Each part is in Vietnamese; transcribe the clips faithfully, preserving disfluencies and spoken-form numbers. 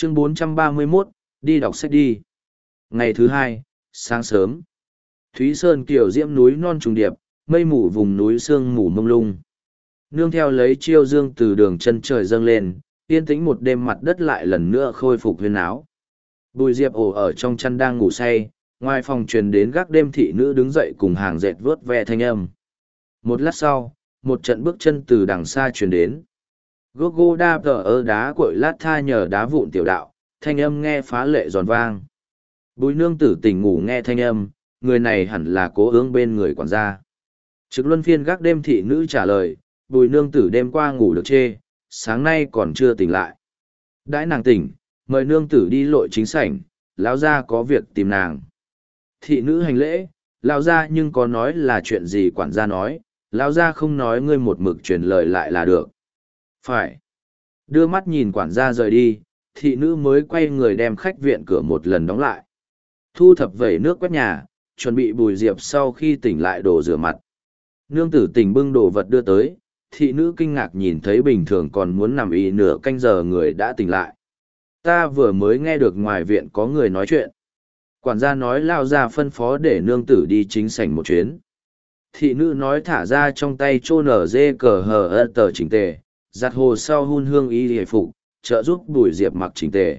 Chương bốn trăm ba mươi mốt, đi đọc sách đi. Ngày thứ hai, sáng sớm. Thúy Sơn kiểu diễm núi non trùng điệp, mây mù vùng núi sương mù mông lung. Nương theo lấy chiêu dương từ đường chân trời dâng lên, yên tĩnh một đêm mặt đất lại lần nữa khôi phục huyên áo. Bùi Diệp ổ ở trong chăn đang ngủ say, ngoài phòng truyền đến gác đêm thị nữ đứng dậy cùng hàng dệt vớt ve thanh âm. Một lát sau, một trận bước chân từ đằng xa truyền đến. Gogo đa tờ ơ đá cội lát tha nhờ đá vụn tiểu đạo, thanh âm nghe phá lệ giòn vang. Bùi nương tử tỉnh ngủ nghe thanh âm, người này hẳn là cố ương bên người quản gia. Trực luân phiên gác đêm thị nữ trả lời, bùi nương tử đêm qua ngủ được chê, sáng nay còn chưa tỉnh lại. Đãi nàng tỉnh, mời nương tử đi lội chính sảnh, lão gia có việc tìm nàng. Thị nữ hành lễ, lão gia nhưng có nói là chuyện gì quản gia nói, lão gia không nói ngươi một mực truyền lời lại là được. Phải. Đưa mắt nhìn quản gia rời đi, thị nữ mới quay người đem khách viện cửa một lần đóng lại. Thu thập vẩy nước quét nhà, chuẩn bị Bùi Diệp sau khi tỉnh lại đồ rửa mặt. Nương tử tỉnh bưng đồ vật đưa tới, thị nữ kinh ngạc nhìn thấy bình thường còn muốn nằm y nửa canh giờ người đã tỉnh lại. Ta vừa mới nghe được ngoài viện có người nói chuyện. Quản gia nói lao ra phân phó để nương tử đi chính sảnh một chuyến. Thị nữ nói thả ra trong tay chô nở dê cờ hờ ơ tờ chỉnh tề, giặt hồ sau hun hương y hề phục, trợ giúp Bùi Diệp mặc chỉnh tề.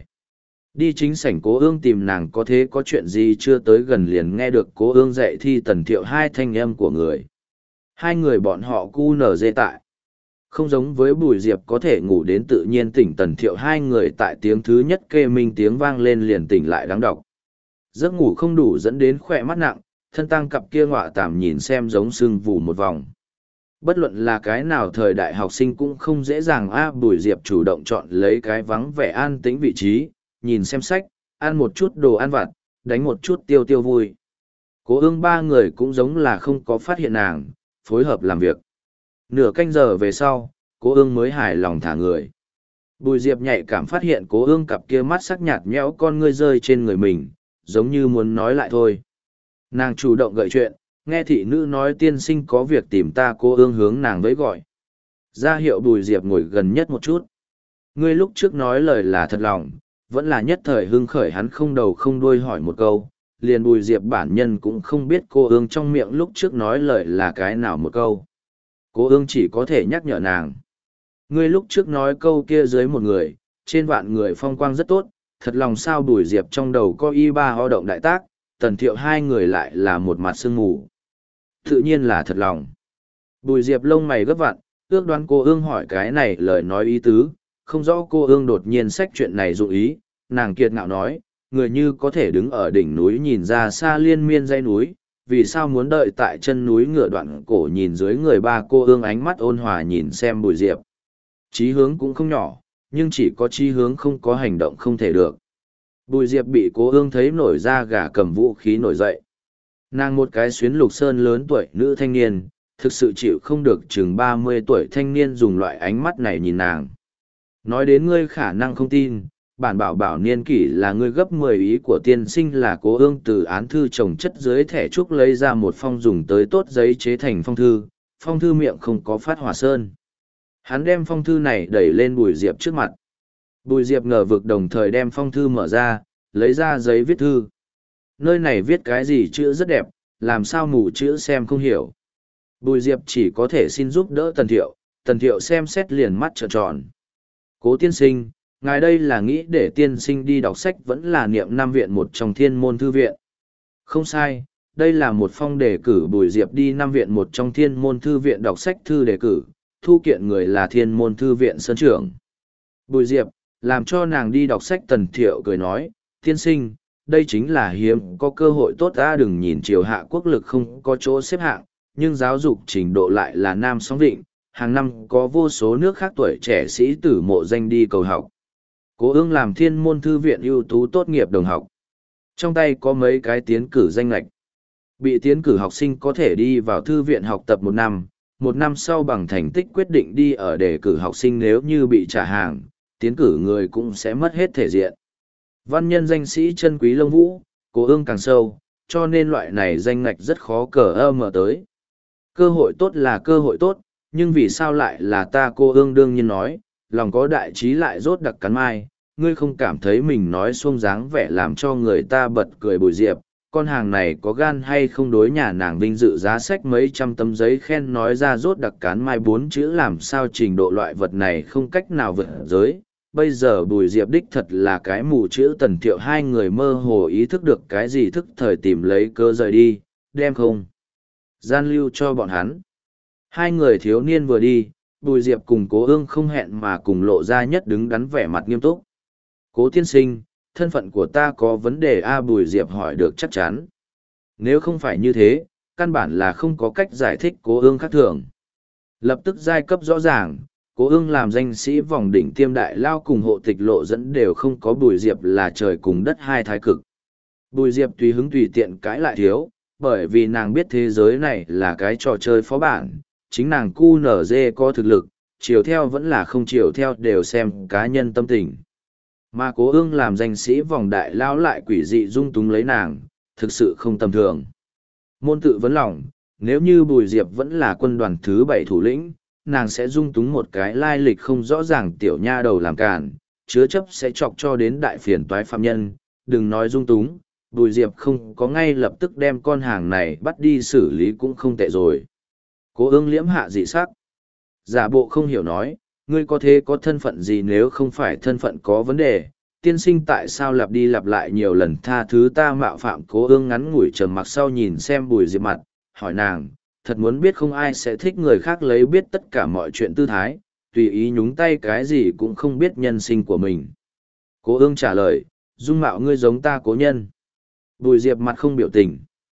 Đi chính sảnh cố ương tìm nàng có thế có chuyện gì chưa tới gần liền nghe được cố ương dạy thi tần thiệu hai thanh âm của người. Hai người bọn họ cu nở dê tại. Không giống với Bùi Diệp có thể ngủ đến tự nhiên tỉnh tần thiệu hai người tại tiếng thứ nhất kê minh tiếng vang lên liền tỉnh lại đáng đọc. Giấc ngủ không đủ dẫn đến khỏe mắt nặng, thân tăng cặp kia ngọa tạm nhìn xem giống sưng vù một vòng. Bất luận là cái nào thời đại học sinh cũng không dễ dàng a Bùi Diệp chủ động chọn lấy cái vắng vẻ an tĩnh vị trí, nhìn xem sách, ăn một chút đồ ăn vặt, đánh một chút tiêu tiêu vui. Cố ương ba người cũng giống là không có phát hiện nàng, phối hợp làm việc. Nửa canh giờ về sau, cố ương mới hài lòng thả người. Bùi Diệp nhạy cảm phát hiện cố ương cặp kia mắt sắc nhạt nhẽo con ngươi rơi trên người mình, giống như muốn nói lại thôi. Nàng chủ động gợi chuyện, nghe thị nữ nói tiên sinh có việc tìm ta, cố ương hướng nàng với gọi. Ra hiệu Bùi Diệp ngồi gần nhất một chút. Ngươi lúc trước nói lời là thật lòng, vẫn là nhất thời hưng khởi hắn không đầu không đuôi hỏi một câu, liền Bùi Diệp bản nhân cũng không biết cô ương trong miệng lúc trước nói lời là cái nào một câu. Cô ương chỉ có thể nhắc nhở nàng. Ngươi lúc trước nói câu kia dưới một người, trên vạn người phong quang rất tốt, thật lòng sao Bùi Diệp trong đầu có y ba ho động đại tác, tần thiệu hai người lại là một mặt sương mù. Tự nhiên là thật lòng. Bùi Diệp lông mày gấp vặn, ước đoán cô ương hỏi cái này lời nói ý tứ, không rõ cô ương đột nhiên xách chuyện này dụng ý, nàng kiệt ngạo nói, người như có thể đứng ở đỉnh núi nhìn ra xa liên miên dãy núi, vì sao muốn đợi tại chân núi ngựa đoạn cổ nhìn dưới người ba cô ương ánh mắt ôn hòa nhìn xem Bùi Diệp. Chí hướng cũng không nhỏ, nhưng chỉ có chí hướng không có hành động không thể được. Bùi Diệp bị cô ương thấy nổi ra gà cầm vũ khí nổi dậy. Nàng một cái xuyến lục sơn lớn tuổi nữ thanh niên, thực sự chịu không được chừng ba mươi tuổi thanh niên dùng loại ánh mắt này nhìn nàng. Nói đến ngươi khả năng không tin, bản bảo bảo niên kỷ là ngươi gấp mười ý của tiên sinh là cố ương từ án thư trồng chất dưới thẻ trúc lấy ra một phong dùng tới tốt giấy chế thành phong thư, phong thư miệng không có phát hỏa sơn. Hắn đem phong thư này đẩy lên Bùi Diệp trước mặt. Bùi Diệp ngờ vực đồng thời đem phong thư mở ra, lấy ra giấy viết thư. Nơi này viết cái gì chữ rất đẹp, làm sao mù chữ xem không hiểu. Bùi Diệp chỉ có thể xin giúp đỡ Tần Thiệu, Tần Thiệu xem xét liền mắt trợn tròn. Cố tiên sinh, ngài đây là nghĩ để tiên sinh đi đọc sách vẫn là niệm năm viện một trong thiên môn thư viện. Không sai, đây là một phong đề cử Bùi Diệp đi năm viện một trong thiên môn thư viện đọc sách thư đề cử, thu kiện người là thiên môn thư viện sơn trưởng. Bùi Diệp, làm cho nàng đi đọc sách Tần Thiệu cười nói, tiên sinh, đây chính là hiếm có cơ hội tốt ta đừng nhìn triều hạ quốc lực không có chỗ xếp hạng, nhưng giáo dục trình độ lại là nam sóng vịnh, hàng năm có vô số nước khác tuổi trẻ sĩ tử mộ danh đi cầu học. Cố ương làm thiên môn thư viện ưu tú tốt nghiệp đồng học. Trong tay có mấy cái tiến cử danh lệch. Bị tiến cử học sinh có thể đi vào thư viện học tập một năm, một năm sau bằng thành tích quyết định đi ở đề cử học sinh nếu như bị trả hàng, tiến cử người cũng sẽ mất hết thể diện. Văn nhân danh sĩ chân quý lông vũ, cố ương càng sâu, cho nên loại này danh ngạch rất khó cờ ơ mở tới. Cơ hội tốt là cơ hội tốt, nhưng vì sao lại là ta cô ương đương nhiên nói, lòng có đại trí lại rốt đặc cắn mai, ngươi không cảm thấy mình nói xuông dáng vẻ làm cho người ta bật cười. Bùi Diệp, con hàng này có gan hay không đối nhà nàng vinh dự giá sách mấy trăm tấm giấy khen nói ra rốt đặc cán mai bốn chữ làm sao trình độ loại vật này không cách nào vượt giới. Bây giờ Bùi Diệp đích thật là cái mù chữ Tần Thiệu hai người mơ hồ ý thức được cái gì thức thời tìm lấy cơ rời đi, đem không gian lưu cho bọn hắn. Hai người thiếu niên vừa đi, Bùi Diệp cùng Cố Ương không hẹn mà cùng lộ ra nhất đứng đắn vẻ mặt nghiêm túc. Cố tiên sinh, thân phận của ta có vấn đề a? Bùi Diệp hỏi được chắc chắn. Nếu không phải như thế, căn bản là không có cách giải thích Cố Ương khác thường. Lập tức giai cấp rõ ràng, Cố Ương làm danh sĩ vòng đỉnh tiêm đại lao cùng hộ tịch lộ dẫn đều không có Bùi Diệp là trời cùng đất hai thái cực. Bùi Diệp tùy hứng tùy tiện cãi lại thiếu, bởi vì nàng biết thế giới này là cái trò chơi phó bản, chính nàng cu nở dê có thực lực, chiều theo vẫn là không chiều theo đều xem cá nhân tâm tình. Mà Cố Ương làm danh sĩ vòng đại lao lại quỷ dị dung túng lấy nàng, thực sự không tầm thường. Môn tự vấn lòng, nếu như Bùi Diệp vẫn là quân đoàn thứ bảy thủ lĩnh, nàng sẽ dung túng một cái lai lịch không rõ ràng tiểu nha đầu làm cản, chứa chấp sẽ chọc cho đến đại phiền toái phạm nhân, đừng nói dung túng, Bùi Diệp không có ngay lập tức đem con hàng này bắt đi xử lý cũng không tệ rồi. Cố Ương liễm hạ dị sắc. Giả bộ không hiểu nói, ngươi có thế có thân phận gì? Nếu không phải thân phận có vấn đề, tiên sinh tại sao lặp đi lặp lại nhiều lần tha thứ ta mạo phạm? Cố Ương ngắn ngủi trầm mặc sau nhìn xem Bùi Diệp mặt, hỏi nàng, thật muốn biết không ai sẽ thích người khác lấy biết tất cả mọi chuyện tư thái, tùy ý nhúng tay cái gì cũng không biết nhân sinh của mình. Cố Ương trả lời, dung mạo ngươi giống ta cố nhân. Bùi Diệp mặt không biểu tình.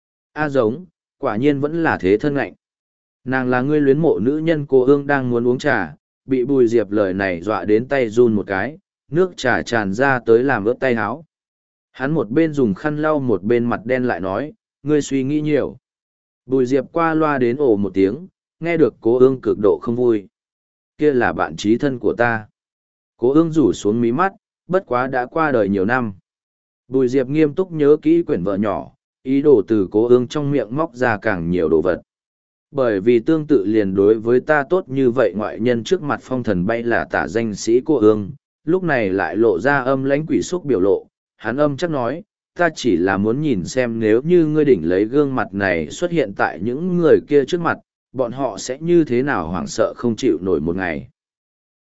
A giống, quả nhiên vẫn là thế thân ngạnh. Nàng là ngươi luyến mộ nữ nhân. Cố Ương đang muốn uống trà, bị Bùi Diệp lời này dọa đến tay run một cái, nước trà tràn ra tới làm ướt tay áo. Hắn một bên dùng khăn lau một bên mặt đen lại nói, ngươi suy nghĩ nhiều. Bùi Diệp qua loa đến ồ một tiếng, nghe được Cố Ương cực độ không vui. Kia là bạn chí thân của ta. Cố Ương rủ xuống mí mắt, bất quá đã qua đời nhiều năm. Bùi Diệp nghiêm túc nhớ kỹ quyển vợ nhỏ, ý đồ từ Cố Ương trong miệng móc ra càng nhiều đồ vật. Bởi vì tương tự liền đối với ta tốt như vậy, ngoại nhân trước mặt phong thần bay là tả danh sĩ Cố Ương, lúc này lại lộ ra âm lãnh quỷ xúc biểu lộ. Hắn âm chắc nói, ta chỉ là muốn nhìn xem nếu như ngươi đỉnh lấy gương mặt này xuất hiện tại những người kia trước mặt, bọn họ sẽ như thế nào hoảng sợ không chịu nổi một ngày.